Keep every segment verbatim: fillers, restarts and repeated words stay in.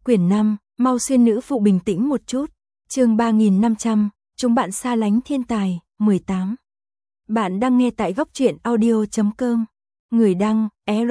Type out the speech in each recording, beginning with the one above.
Quyển năm, mau xuyên nữ phụ bình tĩnh một chút. Chương ba nghìn năm trăm, chúng bạn xa lánh thiên tài, mười tám. Bạn đang nghe tại góc truyện audio chấm com. Người đăng,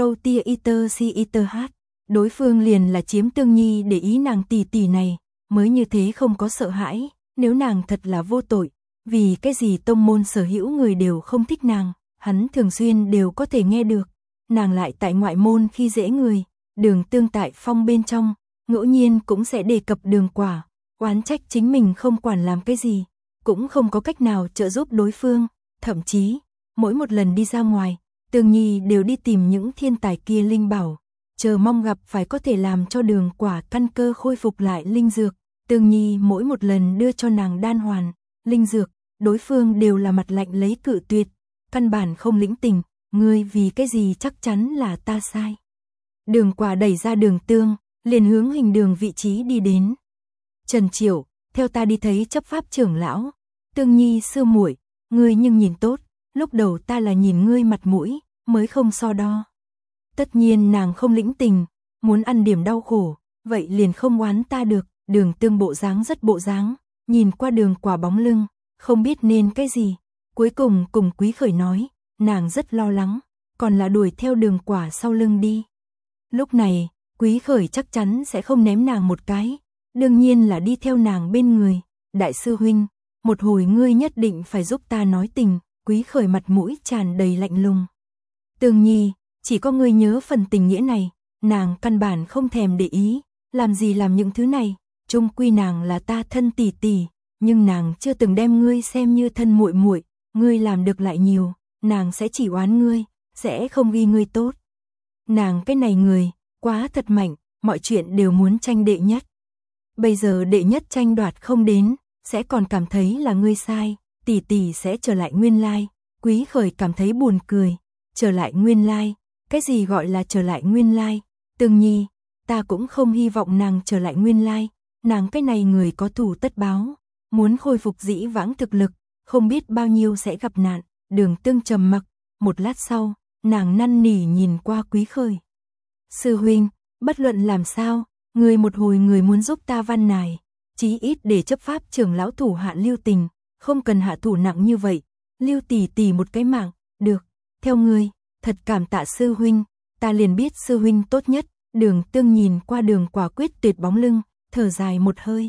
erotiaiterch. Đối phương liền là Chiếm Tương Nhi để ý nàng tỷ tỷ này, mới như thế không có sợ hãi, nếu nàng thật là vô tội, vì cái gì tông môn sở hữu người đều không thích nàng, hắn thường xuyên đều có thể nghe được. Nàng lại tại ngoại môn khi dễ người, Đường Tương tại phong bên trong, ngẫu nhiên cũng sẽ đề cập Đường Quả, oán trách chính mình không quản làm cái gì, cũng không có cách nào trợ giúp đối phương, thậm chí, mỗi một lần đi ra ngoài, Tương Nhi đều đi tìm những thiên tài kia linh bảo, chờ mong gặp phải có thể làm cho Đường Quả căn cơ khôi phục lại linh dược. Tương Nhi mỗi một lần đưa cho nàng đan hoàn, linh dược, đối phương đều là mặt lạnh lấy cự tuyệt, căn bản không lĩnh tình, ngươi vì cái gì chắc chắn là ta sai. Đường Quả đẩy ra Đường Tương, liền hướng hình đường vị trí đi đến. Trần Triệu, theo ta đi thấy chấp pháp trưởng lão. Tương Nhi sư muội, ngươi nhưng nhìn tốt, lúc đầu ta là nhìn ngươi mặt mũi, mới không so đo. Tất nhiên nàng không lĩnh tình, muốn ăn điểm đau khổ, vậy liền không oán ta được. Đường Tương bộ dáng rất bộ dáng, nhìn qua Đường Quả bóng lưng, không biết nên cái gì. Cuối cùng cùng Quý Khởi nói, nàng rất lo lắng, còn là đuổi theo Đường Quả sau lưng đi. Lúc này, Quý Khởi chắc chắn sẽ không ném nàng một cái, đương nhiên là đi theo nàng bên người. Đại sư huynh, một hồi ngươi nhất định phải giúp ta nói tình. Quý Khởi mặt mũi tràn đầy lạnh lùng. Tương Nhi, chỉ có ngươi nhớ phần tình nghĩa này, nàng căn bản không thèm để ý, làm gì làm những thứ này, chung quy nàng là ta thân tỷ tỷ, nhưng nàng chưa từng đem ngươi xem như thân muội muội, ngươi làm được lại nhiều, nàng sẽ chỉ oán ngươi, sẽ không ghi ngươi tốt. Nàng cái này người, quá thật mạnh, mọi chuyện đều muốn tranh đệ nhất. Bây giờ đệ nhất tranh đoạt không đến, sẽ còn cảm thấy là ngươi sai, tỷ tỷ sẽ trở lại nguyên lai. Quý Khởi cảm thấy buồn cười, trở lại nguyên lai, cái gì gọi là trở lại nguyên lai? Tương Nhi, ta cũng không hy vọng nàng trở lại nguyên lai, nàng cái này người có thù tất báo, muốn khôi phục dĩ vãng thực lực, không biết bao nhiêu sẽ gặp nạn. Đường Tương trầm mặc, một lát sau, nàng năn nỉ nhìn qua Quý Khởi. Sư huynh, bất luận làm sao, người một hồi người muốn giúp ta văn nài, chí ít để chấp pháp trưởng lão thủ hạ Lưu Tình, không cần hạ thủ nặng như vậy, Lưu tỷ tỷ một cái mạng, được, theo ngươi, thật cảm tạ sư huynh, ta liền biết sư huynh tốt nhất. Đường Tương nhìn qua Đường Quả quyết tuyệt bóng lưng, thở dài một hơi.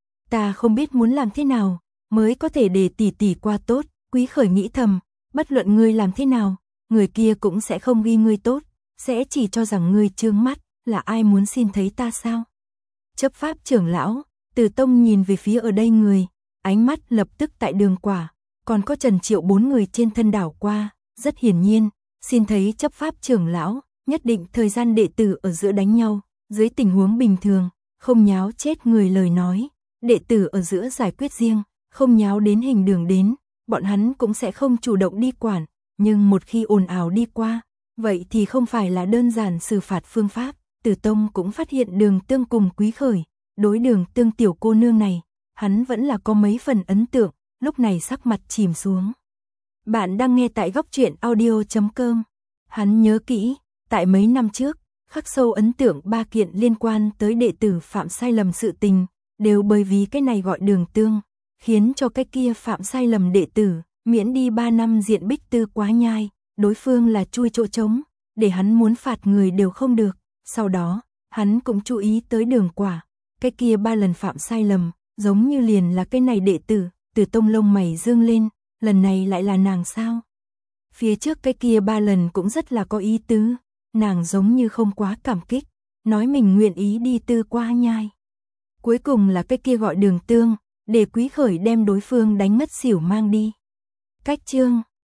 Ta không biết muốn làm thế nào, mới có thể để tỷ tỷ qua tốt. Quý Khởi nghĩ thầm, bất luận ngươi làm thế nào, người kia cũng sẽ không ghi ngươi tốt, sẽ chỉ cho rằng ngươi trương mắt, là ai muốn xin thấy ta sao? Chấp pháp trưởng lão, Từ Tông nhìn về phía ở đây người, ánh mắt lập tức tại Đường Quả, còn có Trần Triệu bốn người trên thân đảo qua, rất hiển nhiên, xin thấy chấp pháp trưởng lão, nhất định thời gian đệ tử ở giữa đánh nhau, dưới tình huống bình thường, không nháo chết người lời nói, đệ tử ở giữa giải quyết riêng, không nháo đến hình đường đến, bọn hắn cũng sẽ không chủ động đi quản, nhưng một khi ồn ào đi qua, vậy thì không phải là đơn giản xử phạt phương pháp. Từ Tông cũng phát hiện Đường Tương cùng Quý Khởi, đối Đường Tương tiểu cô nương này, hắn vẫn là có mấy phần ấn tượng, lúc này sắc mặt chìm xuống. Bạn đang nghe tại góc truyện audio chấm com. Hắn nhớ kỹ, tại mấy năm trước, khắc sâu ấn tượng ba kiện liên quan tới đệ tử phạm sai lầm sự tình, đều bởi vì cái này gọi Đường Tương, khiến cho cái kia phạm sai lầm đệ tử, miễn đi ba năm diện bích tư quá nhai, đối phương là chui chỗ trống, để hắn muốn phạt người đều không được. Sau đó, hắn cũng chú ý tới Đường Quả, cái kia ba lần phạm sai lầm, giống như liền là cái này đệ tử. Từ Tông lông mày dương lên, lần này lại là nàng sao? Phía trước cái kia ba lần cũng rất là có ý tứ, nàng giống như không quá cảm kích, nói mình nguyện ý đi tư qua nhai. Cuối cùng là cái kia gọi Đường Tương, để Quý Khởi đem đối phương đánh mất xỉu mang đi. Cách chương